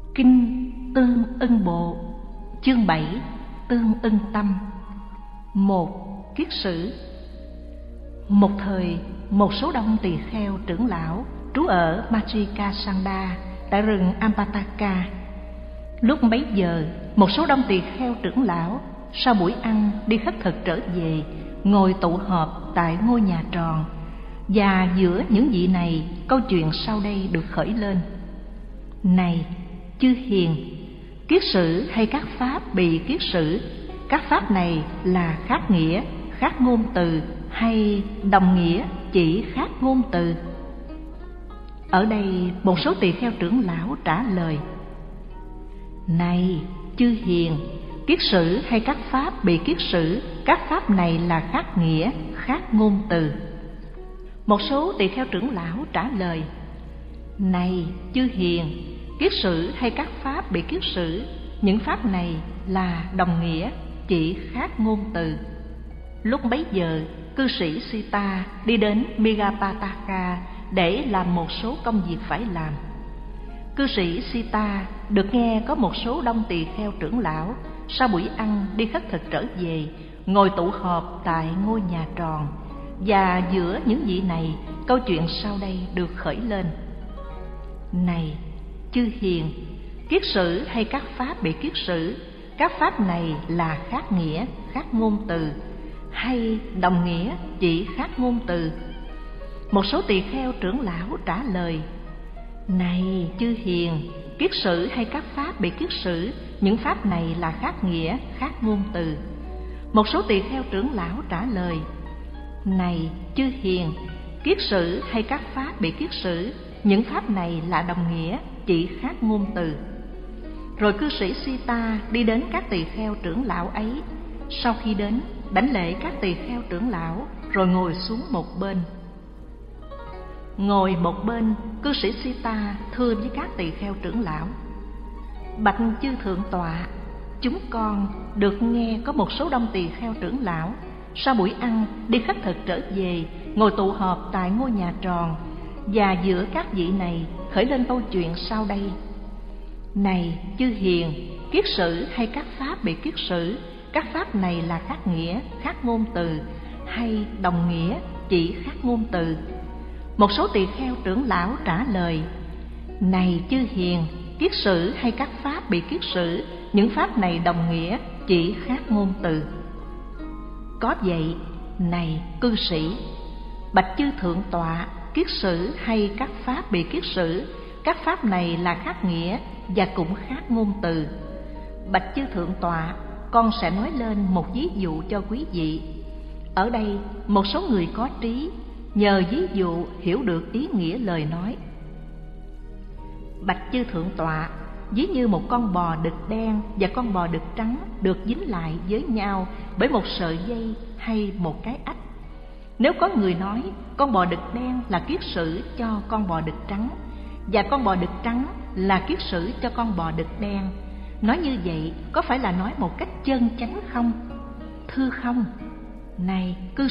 Kinh Tương Ưng Bộ, chương 7, Tương Ưng Tâm. 1. Kiết sử. Một thời, một số đông tỳ kheo trưởng lão trú ở Majikasanda tại rừng Ampataka. Lúc bấy giờ, một số đông tỳ kheo trưởng lão sau buổi ăn đi khất thực trở về, ngồi tụ họp tại ngôi nhà tròn, và giữa những vị này, câu chuyện sau đây được khởi lên. Này chư hiền, kiết sử hay các pháp bị kiết sử, các pháp này là khác nghĩa, khác ngôn từ hay đồng nghĩa chỉ khác ngôn từ? Ở đây một số tỳ kheo trưởng lão trả lời: Này chư hiền, kiết sử hay các pháp bị kiết sử, các pháp này là khác nghĩa, khác ngôn từ. Một số tỳ kheo trưởng lão trả lời: Này chư hiền, kiết sử hay các pháp bị kiết sử, những pháp này là đồng nghĩa, chỉ khác ngôn từ. Lúc bấy giờ, cư sĩ Sita đi đến Megapataka để làm một số công việc phải làm. Cư sĩ Sita được nghe có một số đông tỳ kheo trưởng lão sau buổi ăn đi khất thực trở về, ngồi tụ họp tại ngôi nhà tròn, và giữa những vị này, câu chuyện sau đây được khởi lên. Này chư hiền, kiết sử hay các pháp bị kiết sử, các pháp này là khác nghĩa, khác ngôn từ hay đồng nghĩa chỉ khác ngôn từ? Một số tỳ kheo trưởng lão trả lời: Này chư hiền, kiết sử hay các pháp bị kiết sử, những pháp này là khác nghĩa, khác ngôn từ. Một số tỳ kheo trưởng lão trả lời: Này chư hiền, kiết sử hay các pháp bị kiết sử, những pháp này là đồng nghĩa, chỉ khác ngôn từ. Rồi cư sĩ Sita đi đến các tỳ kheo trưởng lão ấy. Sau khi đến, đảnh lễ các tỳ kheo trưởng lão, rồi ngồi xuống một bên. Ngồi một bên, cư sĩ Sita thưa với các tỳ kheo trưởng lão: Bạch chư thượng tọa, chúng con được nghe có một số đông tỳ kheo trưởng lão sau buổi ăn đi khất thực trở về, ngồi tụ họp tại ngôi nhà tròn, và giữa các vị này khởi lên câu chuyện sau đây. Này chư hiền, kiết sử hay các pháp bị kiết sử, các pháp này là khác nghĩa, khác ngôn từ hay đồng nghĩa chỉ khác ngôn từ? Một số tỳ kheo trưởng lão trả lời: Này chư hiền, kiết sử hay các pháp bị kiết sử, những pháp này đồng nghĩa chỉ khác ngôn từ. Có vậy, này cư sĩ, bạch chư thượng tọa, kiết sử hay các pháp bị kiết sử, các pháp này là khác nghĩa và cũng khác ngôn từ. Bạch chư thượng tọa, con sẽ nói lên một ví dụ cho quý vị. Ở đây một số người có trí nhờ ví dụ hiểu được ý nghĩa lời nói. Bạch chư thượng tọa, ví như một con bò đực đen và con bò đực trắng được dính lại với nhau bởi một sợi dây hay một cái ách. Nếu có người nói con bò đực đen là kiết sử cho con bò đực trắng, và con bò đực trắng là kiết sử cho con bò đực đen, nói như vậy có phải là nói một cách chân chánh không? Thưa không. Này cư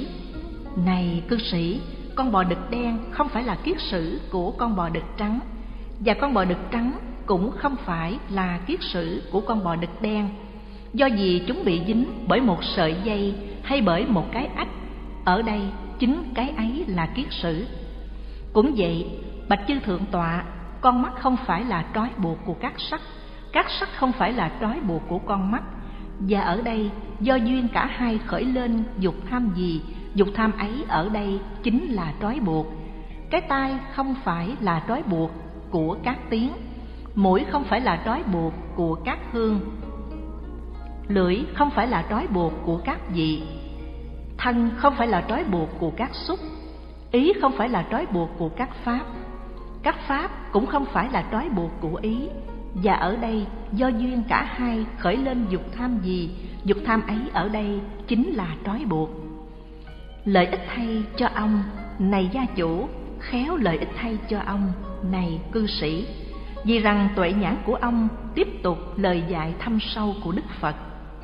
sĩ, con bò đực đen không phải là kiết sử của con bò đực trắng, và con bò đực trắng cũng không phải là kiết sử của con bò đực đen, do vì chúng bị dính bởi một sợi dây hay bởi một cái ách. Ở đây chính cái ấy là kiết sử. Cũng vậy, bạch chư thượng tọa, con mắt không phải là trói buộc của các sắc không phải là trói buộc của con mắt, và ở đây do duyên cả hai khởi lên dục tham gì, dục tham ấy ở đây chính là trói buộc. Cái tai không phải là trói buộc của các tiếng, mũi không phải là trói buộc của các hương, lưỡi không phải là trói buộc của các vị, thân không phải là trói buộc của các xúc, ý không phải là trói buộc của các pháp cũng không phải là trói buộc của ý. Và ở đây do duyên cả hai khởi lên dục tham gì, dục tham ấy ở đây chính là trói buộc. Lợi ích thay cho ông, này gia chủ, khéo lợi ích thay cho ông, này cư sĩ, vì rằng tuệ nhãn của ông tiếp tục lời dạy thâm sâu của Đức Phật.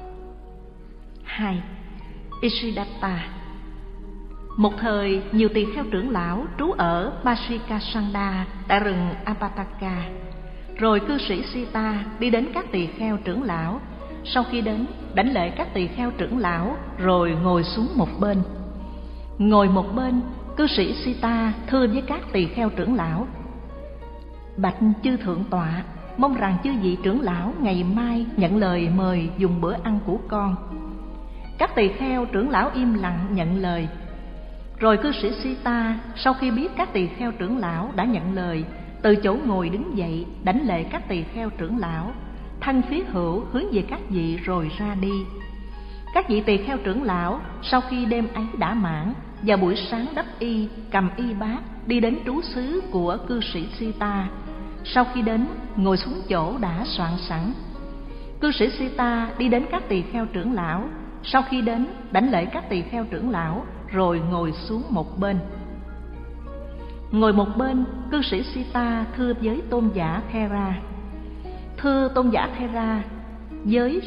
2. Isidatta. Một thời, nhiều tỳ kheo trưởng lão trú ở Majikasanda tại rừng Ampataka. Rồi cư sĩ Sita đi đến các tỳ kheo trưởng lão. Sau khi đến, đảnh lễ các tỳ kheo trưởng lão, rồi ngồi xuống một bên. Ngồi một bên, cư sĩ Sita thưa với các tỳ kheo trưởng lão: Bạch chư thượng tọa, mong rằng chư vị trưởng lão ngày mai nhận lời mời dùng bữa ăn của con. Các tỳ kheo trưởng lão im lặng nhận lời. Rồi cư sĩ Sita sau khi biết các tỳ kheo trưởng lão đã nhận lời, từ chỗ ngồi đứng dậy đảnh lễ các tỳ kheo trưởng lão, thân phía hữu hướng về các vị rồi ra đi. Các vị tỳ kheo trưởng lão sau khi đêm ấy đã mãn, vào buổi sáng đắp y, cầm y bát đi đến trú xứ của cư sĩ Sita. Sau khi đến, ngồi xuống chỗ đã soạn sẵn. Cư sĩ Sita đi đến các tỳ kheo trưởng lão. Sau khi đến, đảnh lễ các tỳ kheo trưởng lão, rồi ngồi xuống một bên. Ngồi một bên, cư sĩ Sita thưa với tôn giả Thera: Thưa tôn giả Thera, giới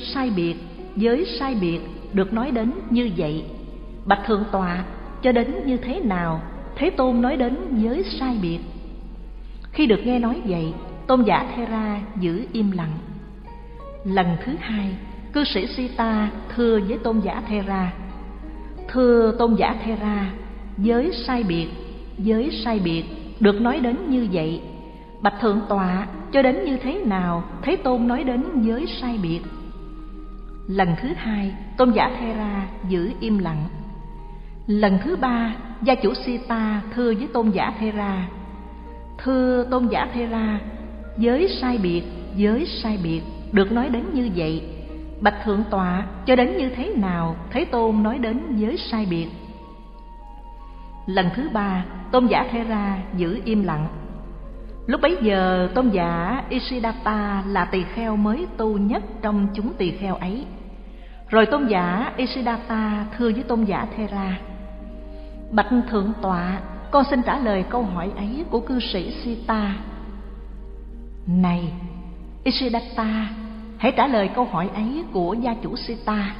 sai biệt được nói đến như vậy. Bạch thượng tọa, cho đến như thế nào Thế Tôn nói đến giới sai biệt? Khi được nghe nói vậy, tôn giả Thera giữ im lặng. Lần thứ hai, cư sĩ Sita thưa với tôn giả Thera: Thưa tôn giả Thera, giới sai biệt được nói đến như vậy. Bạch thượng tọa, cho đến như thế nào Thế Tôn nói đến giới sai biệt? Lần thứ hai, tôn giả Thera giữ im lặng. Lần thứ ba, gia chủ Sita thưa với tôn giả Thera: Thưa tôn giả Thera, giới sai biệt được nói đến như vậy. Bạch thượng tọa, cho đến như thế nào Thế Tôn nói đến giới sai biệt? Lần thứ ba, tôn giả Thera giữ im lặng. Lúc bấy giờ, tôn giả Isidatta là tỳ kheo mới tu nhất trong chúng tỳ kheo ấy. Rồi tôn giả Isidatta thưa với tôn giả Thera: Bạch thượng tọa, con xin trả lời câu hỏi ấy của cư sĩ Sita. Này Isidatta, hãy trả lời câu hỏi ấy của gia chủ Sita.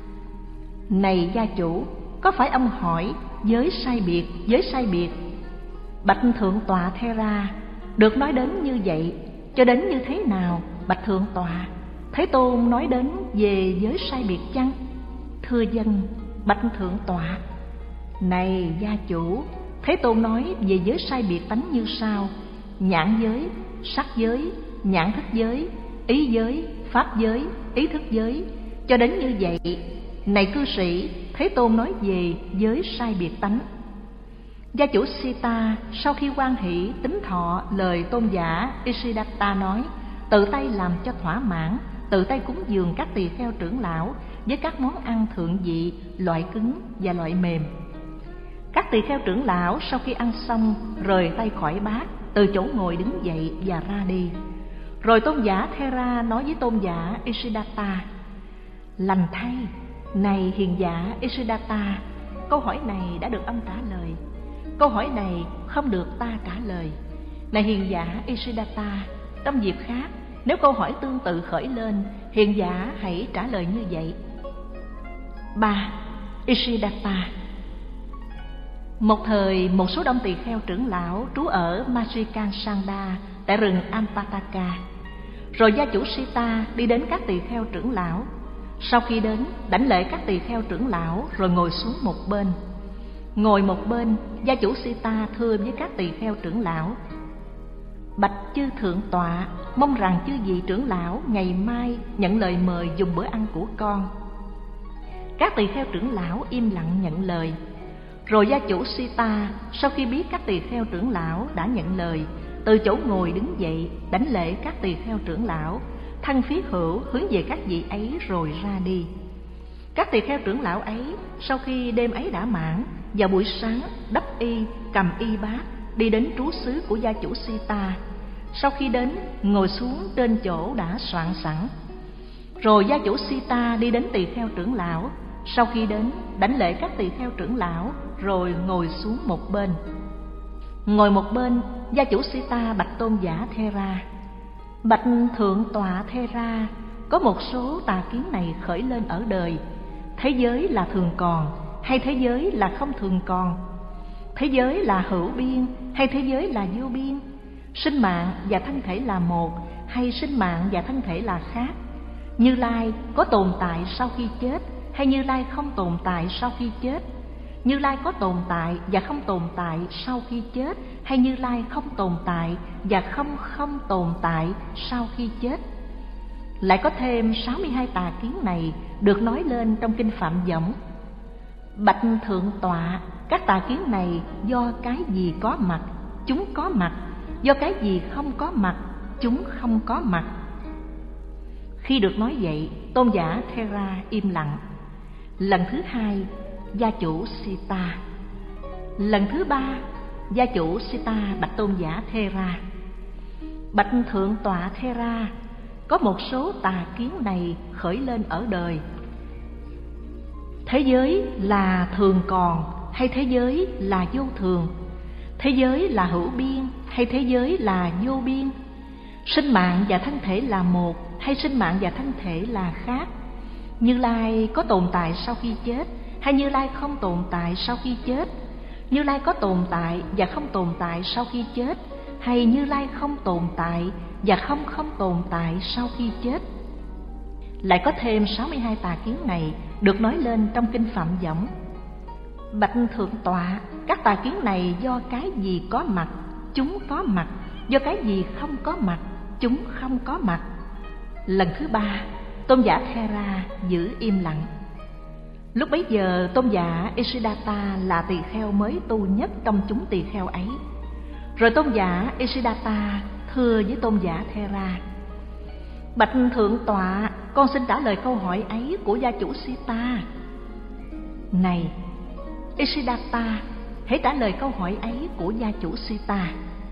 Này gia chủ, có phải ông hỏi giới sai biệt? Bạch thượng tọa Thera, được nói đến như vậy, cho đến như thế nào bạch thượng tọa Thế Tôn nói đến về giới sai biệt chăng? Thưa dân, bạch thượng tọa. Này gia chủ, Thế Tôn nói về giới sai biệt tánh như sau: nhãn giới, sắc giới, nhãn thức giới, ý giới, pháp giới, ý thức giới, cho đến như vậy. Này cư sĩ, Thế Tôn nói về giới sai biệt tánh. Gia chủ Sita sau khi hoan hỷ tín thọ lời tôn giả Isidatta nói, tự tay làm cho thỏa mãn, tự tay cúng dường các tỳ kheo trưởng lão với các món ăn thượng vị, loại cứng và loại mềm. Các tỳ kheo trưởng lão sau khi ăn xong rời tay khỏi bát, từ chỗ ngồi đứng dậy và ra đi. Rồi tôn giả Thera nói với tôn giả Isidatta: Lành thay, này hiền giả Isidatta, câu hỏi này đã được ông trả lời. Câu hỏi này không được ta trả lời. Này hiền giả Isidatta, trong dịp khác, nếu câu hỏi tương tự khởi lên, hiền giả hãy trả lời như vậy. 3. Isidatta. Một thời, một số đông tỳ kheo trưởng lão trú ở Majikansanda tại rừng Ampataka. Rồi gia chủ Sita đi đến các tỳ kheo trưởng lão. Sau khi đến, đảnh lễ các tỳ kheo trưởng lão rồi ngồi xuống một bên. Ngồi một bên, gia chủ Sita thưa với các tỳ kheo trưởng lão: Bạch chư thượng tọa, mong rằng chư vị trưởng lão ngày mai nhận lời mời dùng bữa ăn của con. Các tỳ kheo trưởng lão im lặng nhận lời. Rồi gia chủ Sita sau khi biết các tỳ kheo trưởng lão đã nhận lời, từ chỗ ngồi đứng dậy đảnh lễ các tỳ kheo trưởng lão, thân phía hữu hướng về các vị ấy rồi ra đi. Các tỳ kheo trưởng lão ấy sau khi đêm ấy đã mãn, vào buổi sáng đắp y, cầm y bát đi đến trú xứ của gia chủ Sita. Sau khi đến, ngồi xuống trên chỗ đã soạn sẵn. Rồi gia chủ Sita đi đến tỳ kheo trưởng lão. Sau khi đến, đảnh lễ các tỳ kheo trưởng lão rồi ngồi xuống một bên. Ngồi một bên, gia chủ Sita bạch tôn giả Thera: Bạch thượng tọa Thera, có một số tà kiến này khởi lên ở đời. Thế giới là thường còn hay thế giới là không thường còn? Thế giới là hữu biên hay thế giới là vô biên? Sinh mạng và thân thể là một hay sinh mạng và thân thể là khác? Như Lai có tồn tại sau khi chết hay Như Lai không tồn tại sau khi chết? Như Lai có tồn tại và không tồn tại sau khi chết hay Như Lai không tồn tại và không tồn tại sau khi chết? Lại có thêm 62 tà kiến này được nói lên trong kinh Phạm Võng. Bạch Thượng Tọa, các tà kiến này do cái gì có mặt, chúng có mặt; do cái gì không có mặt, chúng không có mặt. Khi được nói vậy, tôn giả Thera im lặng. Lần thứ hai, gia chủ Sita. Lần thứ ba, gia chủ Sita bạch tôn giả Thera: Bạch Thượng Tọa Thera, có một số tà kiến này khởi lên ở đời. Thế giới là thường còn hay thế giới là vô thường? Thế giới là hữu biên hay thế giới là vô biên? Sinh mạng và thân thể là một hay sinh mạng và thân thể là khác? Như Lai có tồn tại sau khi chết hay Như Lai không tồn tại sau khi chết? Như Lai có tồn tại và không tồn tại sau khi chết hay Như Lai không tồn tại và không tồn tại sau khi chết? Lại có thêm 62 tà kiến này được nói lên trong kinh Phạm Võng. Bạch Thượng Tọa, các tà kiến này do cái gì có mặt, chúng có mặt; do cái gì không có mặt, chúng không có mặt. Lần thứ ba, tôn giả Thera giữ im lặng. Lúc bấy giờ, tôn giả Isiddhata là tỳ kheo mới tu nhất trong chúng tỳ kheo ấy. Rồi tôn giả Isiddhata thưa với tôn giả Thera: Bạch Thượng Tọa, con xin trả lời câu hỏi ấy của gia chủ Sita. Này Isiddhata, hãy trả lời câu hỏi ấy của gia chủ Sita.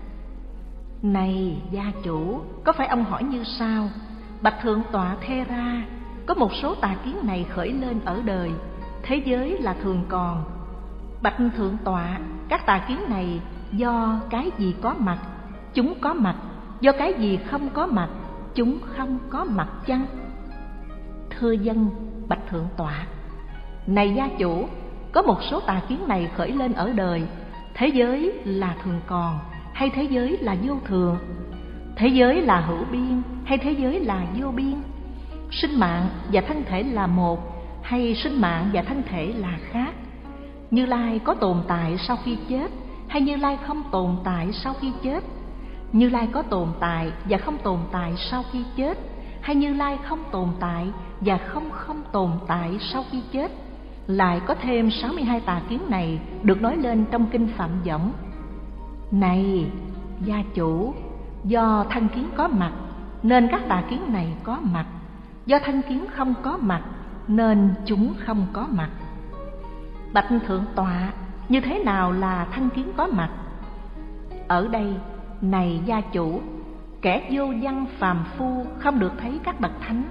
Này gia chủ, có phải ông hỏi như sau: Bạch Thượng Tọa Thera, có một số tà kiến này khởi lên ở đời. Thế giới là thường còn. Bạch Thượng Tọa, các tà kiến này do cái gì có mặt, chúng có mặt; do cái gì không có mặt, chúng không có mặt chăng? Thưa dân, Bạch Thượng Tọa. Này gia chủ, có một số tà kiến này khởi lên ở đời. Thế giới là thường còn hay thế giới là vô thường? Thế giới là hữu biên hay thế giới là vô biên? Sinh mạng và thân thể là một hay sinh mạng và thân thể là khác? Như Lai có tồn tại sau khi chết hay Như Lai không tồn tại sau khi chết? Như Lai có tồn tại và không tồn tại sau khi chết hay Như Lai không tồn tại và không tồn tại sau khi chết? Lại có thêm 62 tà kiến này được nói lên trong kinh Phạm Võng. Này gia chủ, do thân kiến có mặt nên các tà kiến này có mặt; do thân kiến không có mặt nên chúng không có mặt. Bạch Thượng Tọa, như thế nào là thân kiến có mặt? Ở đây, này gia chủ, kẻ vô văn phàm phu không được thấy các bậc thánh,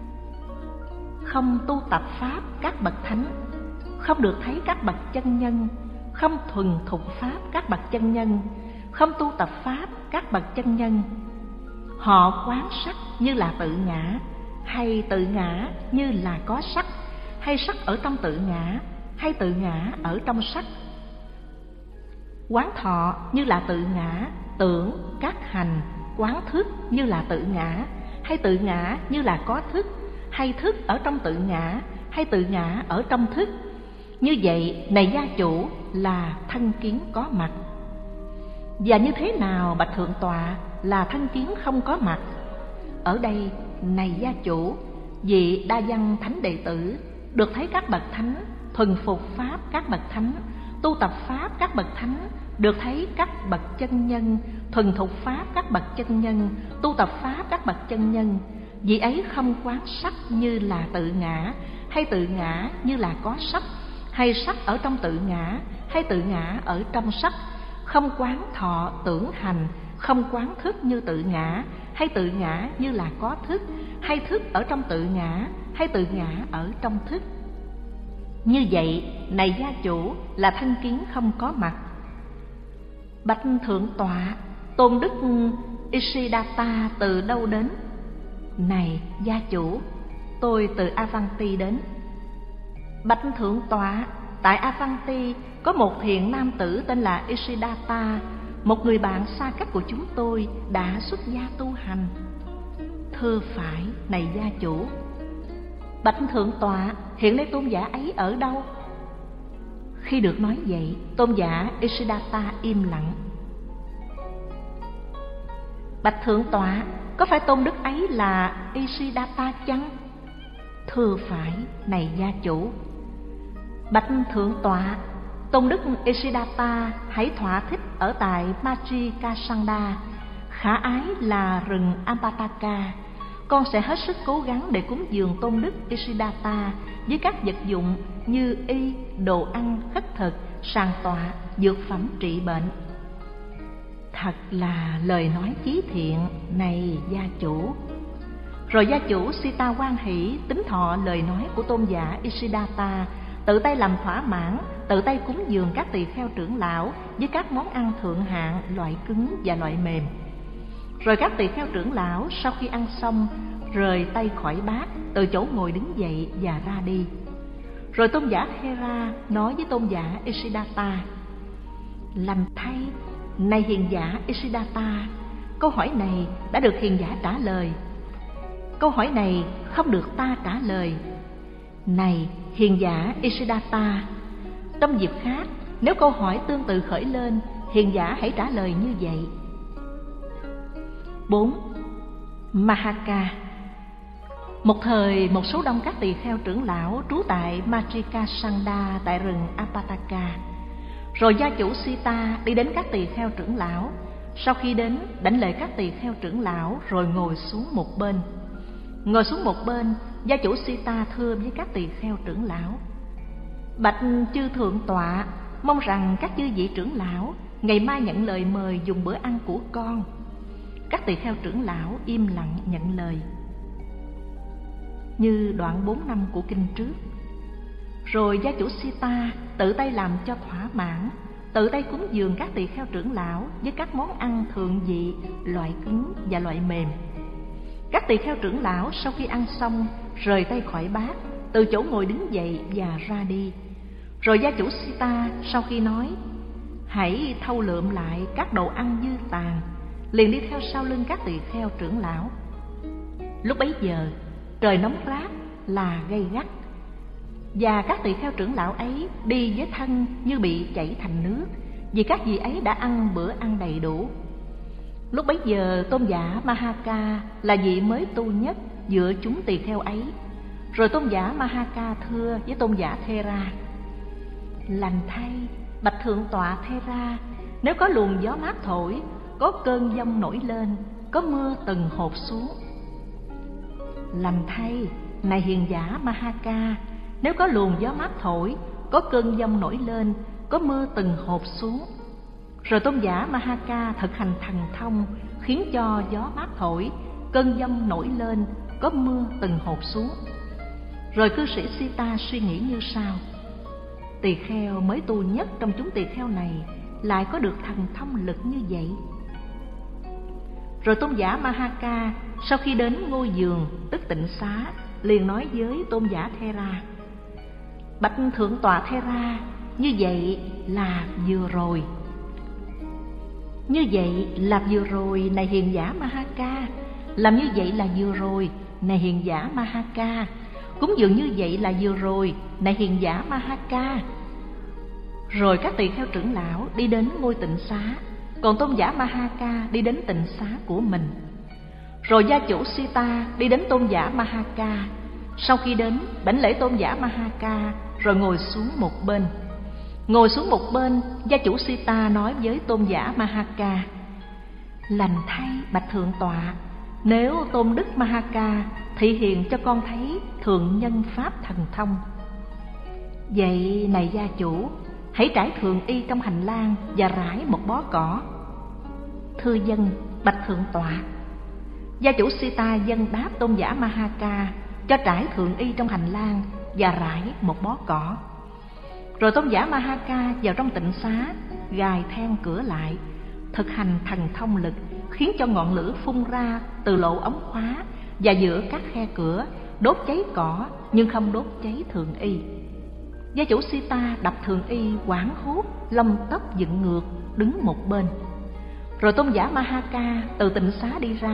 không tu tập pháp các bậc thánh, không được thấy các bậc chân nhân, không thuần thục pháp các bậc chân nhân, không tu tập pháp các bậc chân nhân. Họ quán sắc như là tự ngã, hay tự ngã như là có sắc, hay sắc ở trong tự ngã, hay tự ngã ở trong sắc. Quán thọ như là tự ngã, tưởng, các hành. Quán thức như là tự ngã, hay tự ngã như là có thức, hay thức ở trong tự ngã, hay tự ngã ở trong thức. Như vậy, này gia chủ, là thân kiến có mặt. Và như thế nào, Bạch Thượng Tọa, là thân kiến không có mặt? Ở đây, này gia chủ, vị đa văn thánh đệ tử được thấy các bậc thánh, thuần phục pháp các bậc thánh, tu tập pháp các bậc thánh, được thấy các bậc chân nhân, thuần thục pháp các bậc chân nhân, tu tập pháp các bậc chân nhân. Vị ấy không quán sắc như là tự ngã, hay tự ngã như là có sắc, hay sắc ở trong tự ngã, hay tự ngã ở trong sắc. Không quán thọ tưởng hành, không quán thức như tự ngã, hay tự ngã như là có thức, hay thức ở trong tự ngã, hay tự ngã ở trong thức. Như vậy, này gia chủ, là thân kiến không có mặt. Bạch Thượng Tọa, tôn đức Isiddhata từ đâu đến? Này gia chủ, tôi từ Avanti đến. Bạch Thượng Tọa, tại Avanti có một thiện nam tử tên là Isiddhata, một người bạn xa cách của chúng tôi, đã xuất gia tu hành. Thưa phải, này gia chủ. Bạch thượng tọa, hiện nay tôn giả ấy ở đâu? Khi được nói vậy, tôn giả Isiddhata im lặng. Bạch thượng tọa, có phải tôn đức ấy là Isiddhata chăng? Thưa phải, này gia chủ. Bạch thượng tọa, tôn đức Isiddhata hãy thỏa thích ở tại Machikasanda, khả ái là rừng Ampataka. Con sẽ hết sức cố gắng để cúng dường tôn đức Isiddhata với các vật dụng như y, đồ ăn, khất thực, sàn tọa, dược phẩm trị bệnh. Thật là lời nói chí thiện, này gia chủ. Rồi gia chủ Sita hoan hỷ tín thọ lời nói của tôn giả Isiddhata, tự tay làm thỏa mãn, tự tay cúng dường các tỳ kheo trưởng lão với các món ăn thượng hạng, loại cứng và loại mềm. Rồi các tỳ kheo trưởng lão sau khi ăn xong rời tay khỏi bát, từ chỗ ngồi đứng dậy và ra đi. Rồi tôn giả Thera nói với tôn giả Isiddhata: lành thay, này hiền giả Isiddhata, câu hỏi này đã được hiền giả trả lời. Câu hỏi này không được ta trả lời. Này hiền giả Isiddhata, trong dịp khác, nếu câu hỏi tương tự khởi lên, hiền giả hãy trả lời như vậy. 4. Mahaka. Một thời, một số đông các tỳ kheo trưởng lão trú tại Machikasanda tại rừng Ampataka. Rồi gia chủ Sita đi đến các tỳ kheo trưởng lão. Sau khi đến, đảnh lễ các tỳ kheo trưởng lão rồi ngồi xuống một bên. Ngồi xuống một bên, gia chủ Sita thưa với các tỳ kheo trưởng lão: bạch chư thượng tọa, mong rằng các chư vị trưởng lão ngày mai nhận lời mời dùng bữa ăn của con. Các tỳ kheo trưởng lão im lặng nhận lời. Như đoạn 4 năm của kinh trước. Rồi gia chủ Sita tự tay làm cho thỏa mãn, tự tay cúng dường các tỳ kheo trưởng lão với các món ăn thượng vị, loại cứng và loại mềm. Các tỳ kheo trưởng lão sau khi ăn xong rời tay khỏi bát, từ chỗ ngồi đứng dậy và ra đi. Rồi gia chủ Sita sau khi nói: hãy thâu lượm lại các đồ ăn dư tàn, liền đi theo sau lưng các tỳ kheo trưởng lão. Lúc bấy giờ trời nóng rát là gay gắt, và các tỳ kheo trưởng lão ấy đi với thân như bị chảy thành nước, vì các vị ấy đã ăn bữa ăn đầy đủ. Lúc bấy giờ tôn giả Mahaka là vị mới tu nhất giữa chúng tỳ kheo ấy. Rồi tôn giả Mahaka thưa với tôn giả Thera: lành thay, bạch thượng tọa Thera, nếu có luồng gió mát thổi, có cơn giông nổi lên, có mưa từng hột xuống. Lành thay, này hiền giả Mahaka, nếu có luồng gió mát thổi, có cơn giông nổi lên, có mưa từng hột xuống. Rồi tôn giả Mahaka thực hành thần thông, khiến cho gió mát thổi, cơn giông nổi lên, có mưa từng hột xuống. Rồi cư sĩ Sita suy nghĩ như sau: tỳ kheo mới tu nhất trong chúng tỳ kheo này lại có được thần thông lực như vậy. Rồi tôn giả Mahaka sau khi đến ngôi giường tức tịnh xá, liền nói với tôn giả Thera: bạch thượng tọa Thera, như vậy là vừa rồi. Như vậy là vừa rồi, này hiền giả Mahaka. Làm như vậy là vừa rồi, này hiền giả Mahaka. Cúng dường như vậy là vừa rồi, này hiền giả Mahaka. Rồi các tỳ kheo trưởng lão đi đến ngôi tịnh xá, còn tôn giả Mahaka đi đến tịnh xá của mình. Rồi gia chủ Sita đi đến tôn giả Mahaka. Sau khi đến, đảnh lễ tôn giả Mahaka rồi ngồi xuống một bên. Ngồi xuống một bên, gia chủ Sita nói với tôn giả Mahaka: lành thay, bạch thượng tọa, nếu tôn đức Mahaka thị hiện cho con thấy thượng nhân pháp thần thông. Vậy này gia chủ, hãy trải thượng y trong hành lang và rải một bó cỏ. Thưa dân, bạch thượng tọa. Gia chủ Sita dân đáp tôn giả Mahaka cho trải thượng y trong hành lang và rải một bó cỏ. Rồi tôn giả Mahaka vào trong tịnh xá, gài then cửa lại, thực hành thần thông lực, khiến cho ngọn lửa phun ra từ lỗ ống khóa và giữa các khe cửa, đốt cháy cỏ nhưng không đốt cháy thượng y. Gia chủ Sita đập thượng y hoảng hốt, lông tóc dựng ngược, đứng một bên. Rồi tôn giả Mahaka từ tịnh xá đi ra,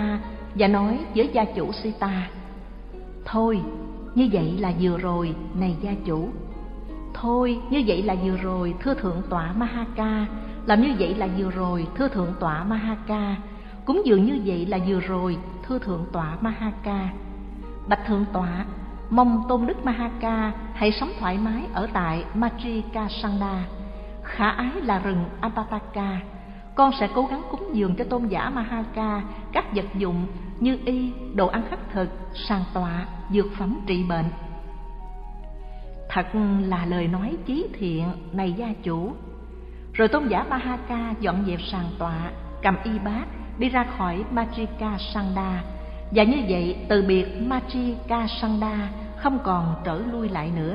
và nói với gia chủ Sita: thôi, như vậy là vừa rồi, này gia chủ. Thôi, như vậy là vừa rồi, thưa thượng tọa Mahaka. Làm như vậy là vừa rồi, thưa thượng tọa Mahaka. Cúng dường như vậy là vừa rồi, thưa thượng tọa Mahaka. Bạch thượng tọa, mong tôn đức Mahaka hãy sống thoải mái ở tại Matrikasanda. Khả ái là rừng Apataka. Con sẽ cố gắng cúng dường cho tôn giả Mahaka các vật dụng như y, đồ ăn khất thực, sàn tọa, dược phẩm trị bệnh. Thật là lời nói chí thiện, này gia chủ. Rồi tôn giả Mahaka dọn dẹp sàn tọa, cầm y bát đi ra khỏi Matrikasanda, và như vậy từ biệt Matrikasanda, không còn trở lui lại nữa.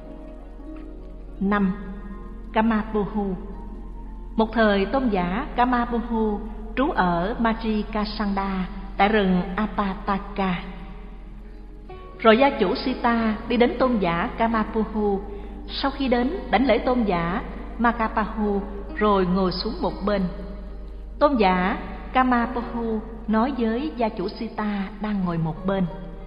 5. Kamapuhu. Một thời tôn giả Kamapuhu trú ở Matrikasanda tại rừng Apataka. Rồi gia chủ Sita đi đến tôn giả Kamapuhu. Sau khi đến, đảnh lễ tôn giả Makapahu rồi ngồi xuống một bên. Tôn giả Kamapuhu nói với gia chủ Sita đang ngồi một bên: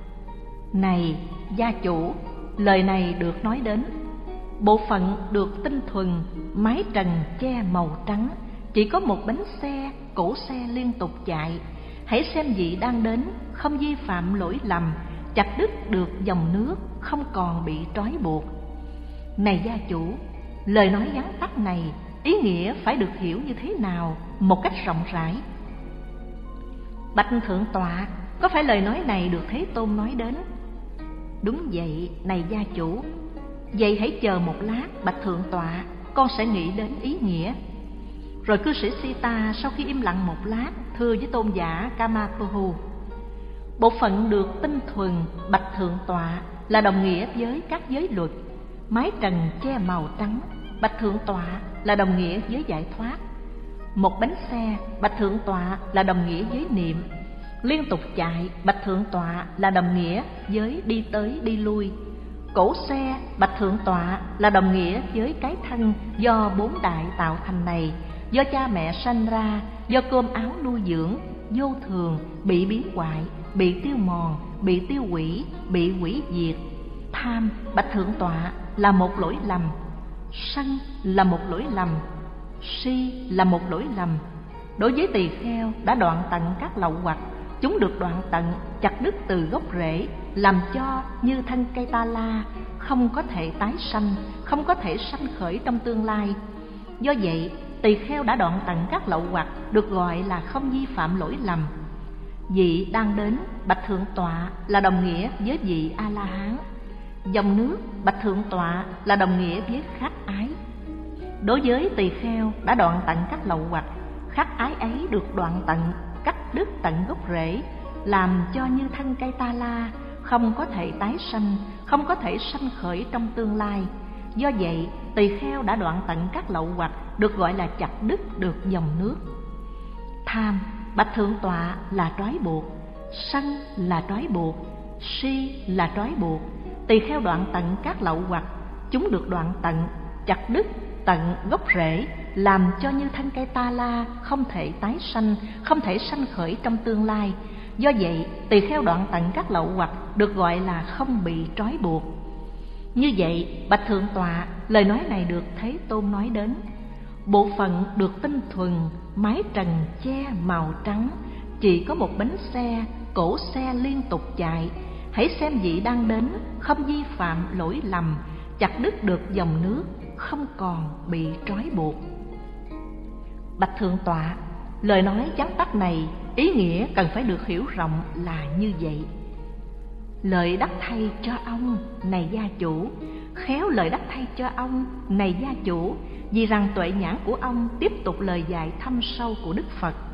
này gia chủ, lời này được nói đến. Bộ phận được tinh thuần, mái trần che màu trắng, chỉ có một bánh xe, cỗ xe liên tục chạy. Hãy xem vị đang đến, không vi phạm lỗi lầm, chặt đứt được dòng nước, không còn bị trói buộc. Này gia chủ, lời nói vắn tắt này, ý nghĩa phải được hiểu như thế nào một cách rộng rãi? Bạch thượng tọa, có phải lời nói này được Thế Tôn nói đến? Đúng vậy, này gia chủ. Vậy hãy chờ một lát, bạch thượng tọa, con sẽ nghĩ đến ý nghĩa. Rồi cư sĩ Sita sau khi im lặng một lát thưa với tôn giả Kamapuhu: bộ phận được tinh thuần, bạch thượng tọa, là đồng nghĩa với các giới luật. Mái trần che màu trắng, bạch thượng tọa, là đồng nghĩa với giải thoát. Một bánh xe, bạch thượng tọa, là đồng nghĩa với niệm. Liên tục chạy, bạch thượng tọa, là đồng nghĩa với đi tới đi lui. Cỗ xe, bạch thượng tọa, là đồng nghĩa với cái thân do bốn đại tạo thành này, do cha mẹ sanh ra, do cơm áo nuôi dưỡng, vô thường, bị biến hoại, bị tiêu mòn, bị tiêu hủy, bị hủy diệt. Tham, bạch thượng tọa, là một lỗi lầm. Sân là một lỗi lầm. Si là một lỗi lầm. Đối với tỳ kheo đã đoạn tận các lậu hoặc, chúng được đoạn tận, chặt đứt từ gốc rễ, làm cho như thân cây ta la, không có thể tái sanh, không có thể sanh khởi trong tương lai. Do vậy, tỳ kheo đã đoạn tận các lậu hoặc được gọi là không vi phạm lỗi lầm. Vị đang đến, bạch thượng tọa, là đồng nghĩa với vị A-la-hán. Dòng nước, bạch thượng tọa, là đồng nghĩa với khát ái. Đối với tỳ kheo đã đoạn tận các lậu hoặc, khát ái ấy được đoạn tận, cắt đứt tận gốc rễ, làm cho như thân cây ta la, không có thể tái sanh, không có thể sanh khởi trong tương lai. Do vậy, tỳ kheo đã đoạn tận các lậu hoặc được gọi là chặt đứt được dòng nước. Tham, bạch thượng tọa, là trói buộc. Sân là trói buộc. Si là trói buộc. Tỳ kheo đoạn tận các lậu hoặc, chúng được đoạn tận, chặt đứt tận gốc rễ, làm cho như thân cây ta la, không thể tái sanh, không thể sanh khởi trong tương lai. Do vậy, tỳ kheo đoạn tận các lậu hoặc được gọi là không bị trói buộc. Như vậy, bạch thượng tọa, lời nói này được Thế Tôn nói đến. Bộ phận được tinh thuần, mái trần che màu trắng, chỉ có một bánh xe, cỗ xe liên tục chạy. Hãy xem vị đang đến, không vi phạm lỗi lầm, chặt đứt được dòng nước, không còn bị trói buộc. Bạch thượng tọa, lời nói vắn tắt này, ý nghĩa cần phải được hiểu rộng là như vậy. Lợi đắc thay cho ông, này gia chủ, khéo lợi đắc thay cho ông, này gia chủ, vì rằng tuệ nhãn của ông tiếp tục lời dạy thâm sâu của Đức Phật.